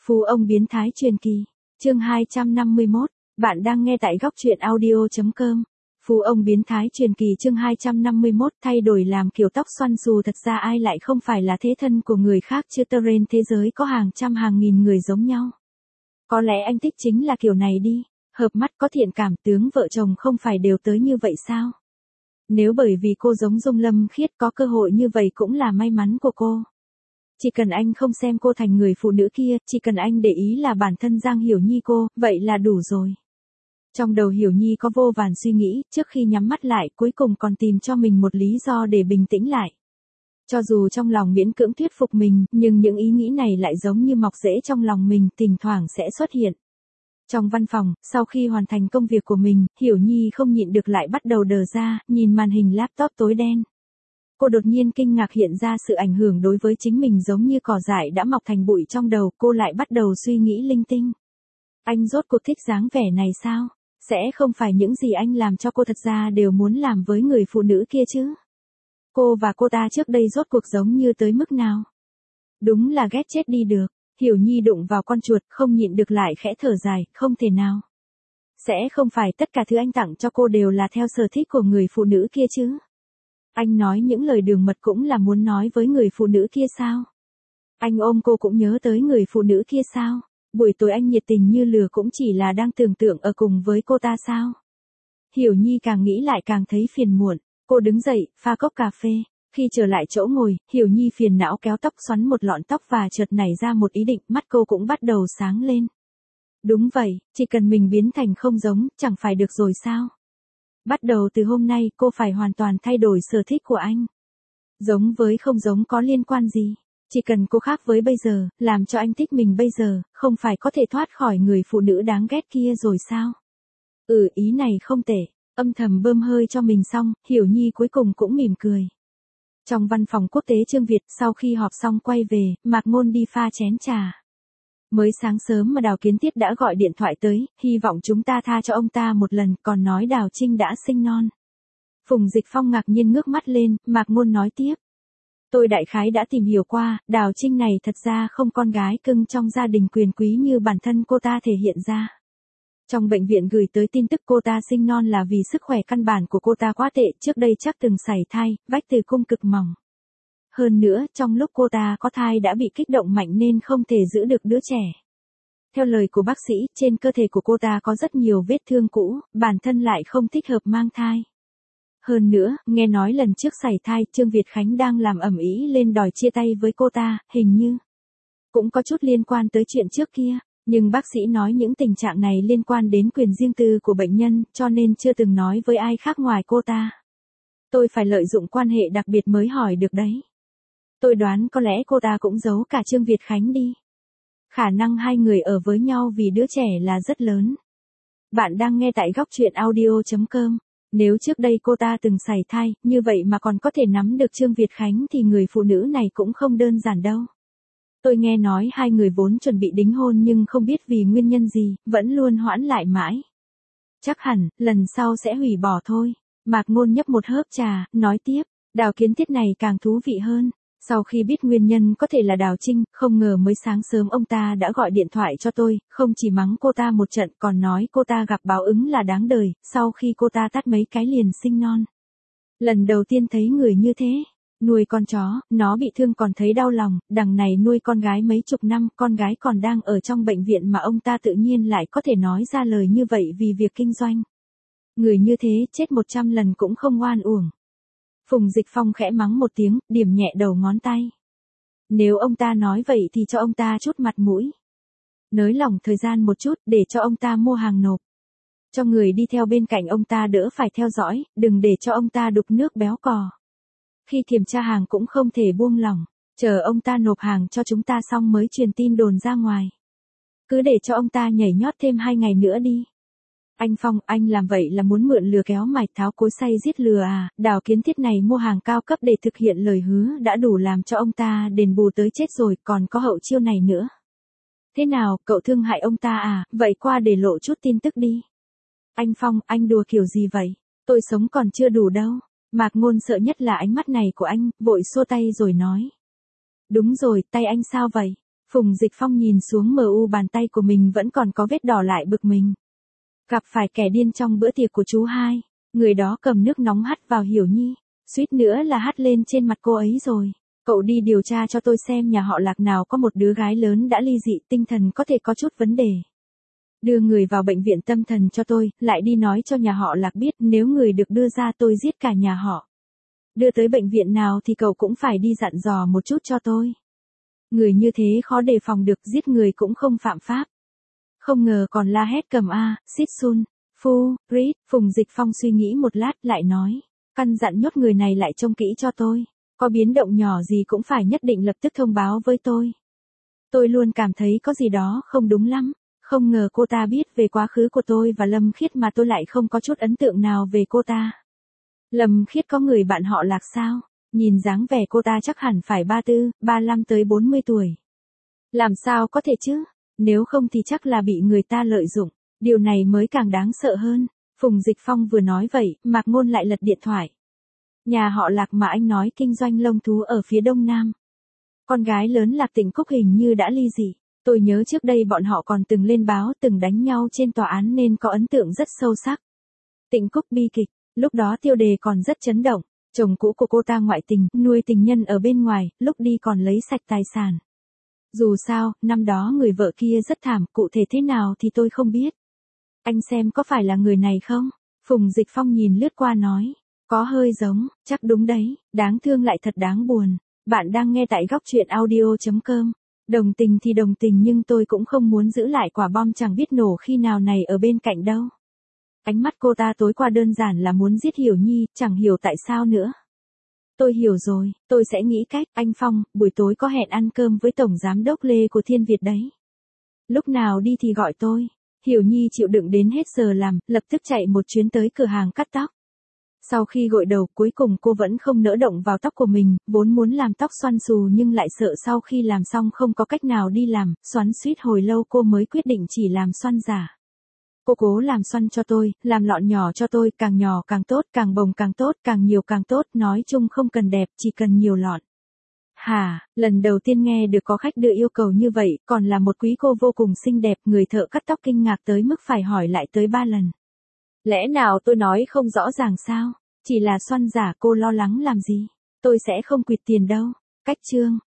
Phú ông biến thái truyền kỳ, chương 251, bạn đang nghe tại góc truyện audio.com. Phú ông biến thái truyền kỳ chương 251 thay đổi làm kiểu tóc xoăn xù thật ra ai lại không phải là thế thân của người khác chứ trên thế giới có hàng trăm hàng nghìn người giống nhau. Có lẽ anh thích chính là kiểu này đi, hợp mắt có thiện cảm tướng vợ chồng không phải đều tới như vậy sao? Nếu bởi vì cô giống Dung Lâm Khiết có cơ hội như vậy cũng là may mắn của cô. Chỉ cần anh không xem cô thành người phụ nữ kia, chỉ cần anh để ý là bản thân Giang Hiểu Nhi cô, vậy là đủ rồi. Trong đầu Hiểu Nhi có vô vàn suy nghĩ, trước khi nhắm mắt lại cuối cùng còn tìm cho mình một lý do để bình tĩnh lại. Cho dù trong lòng miễn cưỡng thuyết phục mình, nhưng những ý nghĩ này lại giống như mọc rễ trong lòng mình, thỉnh thoảng sẽ xuất hiện. Trong văn phòng, sau khi hoàn thành công việc của mình, Hiểu Nhi không nhịn được lại bắt đầu đờ ra, nhìn màn hình laptop tối đen. Cô đột nhiên kinh ngạc hiện ra sự ảnh hưởng đối với chính mình giống như cỏ dại đã mọc thành bụi trong đầu, cô lại bắt đầu suy nghĩ linh tinh. Anh rốt cuộc thích dáng vẻ này sao? Sẽ không phải những gì anh làm cho cô thật ra đều muốn làm với người phụ nữ kia chứ? Cô và cô ta trước đây rốt cuộc giống như tới mức nào? Đúng là ghét chết đi được. Hiểu Nhi đụng vào con chuột không nhịn được lại khẽ thở dài, không thể nào. Sẽ không phải tất cả thứ anh tặng cho cô đều là theo sở thích của người phụ nữ kia chứ? Anh nói những lời đường mật cũng là muốn nói với người phụ nữ kia sao? Anh ôm cô cũng nhớ tới người phụ nữ kia sao? Buổi tối anh nhiệt tình như lửa cũng chỉ là đang tưởng tượng ở cùng với cô ta sao? Hiểu Nhi càng nghĩ lại càng thấy phiền muộn, cô đứng dậy, pha cốc cà phê. Khi trở lại chỗ ngồi, Hiểu Nhi phiền não kéo tóc xoắn một lọn tóc và chợt nảy ra một ý định, mắt cô cũng bắt đầu sáng lên. Đúng vậy, chỉ cần mình biến thành không giống, chẳng phải được rồi sao? Bắt đầu từ hôm nay cô phải hoàn toàn thay đổi sở thích của anh. Giống với không giống có liên quan gì. Chỉ cần cô khác với bây giờ, làm cho anh thích mình bây giờ, không phải có thể thoát khỏi người phụ nữ đáng ghét kia rồi sao? Ý này không tệ. Âm thầm bơm hơi cho mình xong, Hiểu Nhi cuối cùng cũng mỉm cười. Trong văn phòng quốc tế Trương Việt, sau khi họp xong quay về, Mạc Ngôn đi pha chén trà. Mới sáng sớm mà Đào Kiến Thiết đã gọi điện thoại tới, hy vọng chúng ta tha cho ông ta một lần, còn nói Đào Trinh đã sinh non. Phùng Dịch Phong ngạc nhiên ngước mắt lên, Mạc Ngôn nói tiếp. Tôi đại khái đã tìm hiểu qua, Đào Trinh này thật ra không con gái cưng trong gia đình quyền quý như bản thân cô ta thể hiện ra. Trong bệnh viện gửi tới tin tức cô ta sinh non là vì sức khỏe căn bản của cô ta quá tệ, trước đây chắc từng sảy thai, vách tử cung cực mỏng. Hơn nữa, trong lúc cô ta có thai đã bị kích động mạnh nên không thể giữ được đứa trẻ. Theo lời của bác sĩ, trên cơ thể của cô ta có rất nhiều vết thương cũ, bản thân lại không thích hợp mang thai. Hơn nữa, nghe nói lần trước sảy thai, Trương Việt Khánh đang làm ầm ĩ lên đòi chia tay với cô ta, hình như cũng có chút liên quan tới chuyện trước kia. Nhưng bác sĩ nói những tình trạng này liên quan đến quyền riêng tư của bệnh nhân, cho nên chưa từng nói với ai khác ngoài cô ta. Tôi phải lợi dụng quan hệ đặc biệt mới hỏi được đấy. Tôi đoán có lẽ cô ta cũng giấu cả Trương Việt Khánh đi. Khả năng hai người ở với nhau vì đứa trẻ là rất lớn. Bạn đang nghe tại góc truyện audio.com. Nếu trước đây cô ta từng sảy thai, như vậy mà còn có thể nắm được Trương Việt Khánh thì người phụ nữ này cũng không đơn giản đâu. Tôi nghe nói hai người vốn chuẩn bị đính hôn nhưng không biết vì nguyên nhân gì, vẫn luôn hoãn lại mãi. Chắc hẳn, lần sau sẽ hủy bỏ thôi. Mạc Ngôn nhấp một hớp trà, nói tiếp, Đào Kiến Thiết này càng thú vị hơn. Sau khi biết nguyên nhân có thể là Đào Trinh, không ngờ mới sáng sớm ông ta đã gọi điện thoại cho tôi, không chỉ mắng cô ta một trận còn nói cô ta gặp báo ứng là đáng đời, sau khi cô ta tát mấy cái liền sinh non. Lần đầu tiên thấy người như thế. Nuôi con chó, nó bị thương còn thấy đau lòng, đằng này nuôi con gái mấy chục năm, con gái còn đang ở trong bệnh viện mà ông ta tự nhiên lại có thể nói ra lời như vậy vì việc kinh doanh. Người như thế chết 100 lần cũng không oan uổng. Phùng Dịch Phong khẽ mắng một tiếng, điểm nhẹ đầu ngón tay. Nếu ông ta nói vậy thì cho ông ta chút mặt mũi. Nới lỏng thời gian một chút để cho ông ta mua hàng nộp. Cho người đi theo bên cạnh ông ta đỡ phải theo dõi, đừng để cho ông ta đục nước béo cò. Khi kiểm tra hàng cũng không thể buông lỏng, chờ ông ta nộp hàng cho chúng ta xong mới truyền tin đồn ra ngoài. Cứ để cho ông ta nhảy nhót thêm 2 ngày nữa đi. Anh Phong, anh làm vậy là muốn mượn lừa kéo mạch tháo cối xay giết lừa à? Đào Kiến Thiết này mua hàng cao cấp để thực hiện lời hứa đã đủ làm cho ông ta đền bù tới chết rồi, còn có hậu chiêu này nữa. Thế nào, cậu thương hại ông ta à? Vậy qua để lộ chút tin tức đi. Anh Phong, anh đùa kiểu gì vậy? Tôi sống còn chưa đủ đâu. Mạc Ngôn sợ nhất là ánh mắt này của anh, vội xua tay rồi nói. Đúng rồi, tay anh sao vậy? Phùng Dịch Phong nhìn xuống mờ u bàn tay của mình vẫn còn có vết đỏ lại bực mình. Gặp phải kẻ điên trong bữa tiệc của chú hai, người đó cầm nước nóng hắt vào Hiểu Nhi, suýt nữa là hắt lên trên mặt cô ấy rồi. Cậu đi điều tra cho tôi xem nhà họ Lạc nào có một đứa gái lớn đã ly dị, tinh thần có thể có chút vấn đề. Đưa người vào bệnh viện tâm thần cho tôi, lại đi nói cho nhà họ Lạc biết nếu người được đưa ra tôi giết cả nhà họ. Đưa tới bệnh viện nào thì cậu cũng phải đi dặn dò một chút cho tôi. Người như thế khó đề phòng được, giết người cũng không phạm pháp. Không ngờ còn la hét cầm A, xít sun, phu, rít. Phùng Dịch Phong suy nghĩ một lát lại nói. Căn dặn nhốt người này lại trông kỹ cho tôi. Có biến động nhỏ gì cũng phải nhất định lập tức thông báo với tôi. Tôi luôn cảm thấy có gì đó không đúng lắm. Không ngờ cô ta biết về quá khứ của tôi và Lâm Khiết mà tôi lại không có chút ấn tượng nào về cô ta. Lâm Khiết có người bạn họ Lạc sao? Nhìn dáng vẻ cô ta chắc hẳn phải 34, 35 tới 40 tuổi. Làm sao có thể chứ? Nếu không thì chắc là bị người ta lợi dụng. Điều này mới càng đáng sợ hơn. Phùng Dịch Phong vừa nói vậy, Mạc Ngôn lại lật điện thoại. Nhà họ Lạc mà anh nói kinh doanh lông thú ở phía đông nam. Con gái lớn Lạc Tịnh Cúc hình như đã ly dị. Tôi nhớ trước đây bọn họ còn từng lên báo từng đánh nhau trên tòa án nên có ấn tượng rất sâu sắc. Tịnh Cúc bi kịch, lúc đó tiêu đề còn rất chấn động. Chồng cũ của cô ta ngoại tình, nuôi tình nhân ở bên ngoài, lúc đi còn lấy sạch tài sản. Dù sao, năm đó người vợ kia rất thảm, cụ thể thế nào thì tôi không biết. Anh xem có phải là người này không? Phùng Dịch Phong nhìn lướt qua nói. Có hơi giống, chắc đúng đấy, đáng thương lại thật đáng buồn. Bạn đang nghe tại góc truyện audio.com. Đồng tình thì đồng tình nhưng tôi cũng không muốn giữ lại quả bom chẳng biết nổ khi nào này ở bên cạnh đâu. Ánh mắt cô ta tối qua đơn giản là muốn giết Hiểu Nhi, chẳng hiểu tại sao nữa. Tôi hiểu rồi, tôi sẽ nghĩ cách. Anh Phong, buổi tối có hẹn ăn cơm với Tổng Giám đốc Lê của Thiên Việt đấy. Lúc nào đi thì gọi tôi. Hiểu Nhi chịu đựng đến hết giờ làm, lập tức chạy một chuyến tới cửa hàng cắt tóc. Sau khi gội đầu, cuối cùng cô vẫn không nỡ động vào tóc của mình, vốn muốn làm tóc xoăn xù nhưng lại sợ sau khi làm xong không có cách nào đi làm, xoắn xuýt hồi lâu cô mới quyết định chỉ làm xoăn giả. Cô cố làm xoăn cho tôi, làm lọn nhỏ cho tôi, càng nhỏ càng tốt, càng bồng càng tốt, càng nhiều càng tốt, nói chung không cần đẹp, chỉ cần nhiều lọn. Hả, lần đầu tiên nghe được có khách đưa yêu cầu như vậy, còn là một quý cô vô cùng xinh đẹp, người thợ cắt tóc kinh ngạc tới mức phải hỏi lại tới 3 lần. Lẽ nào tôi nói không rõ ràng sao? Chỉ là xoăn giả cô lo lắng làm gì? Tôi sẽ không quỵt tiền đâu. Cách chương.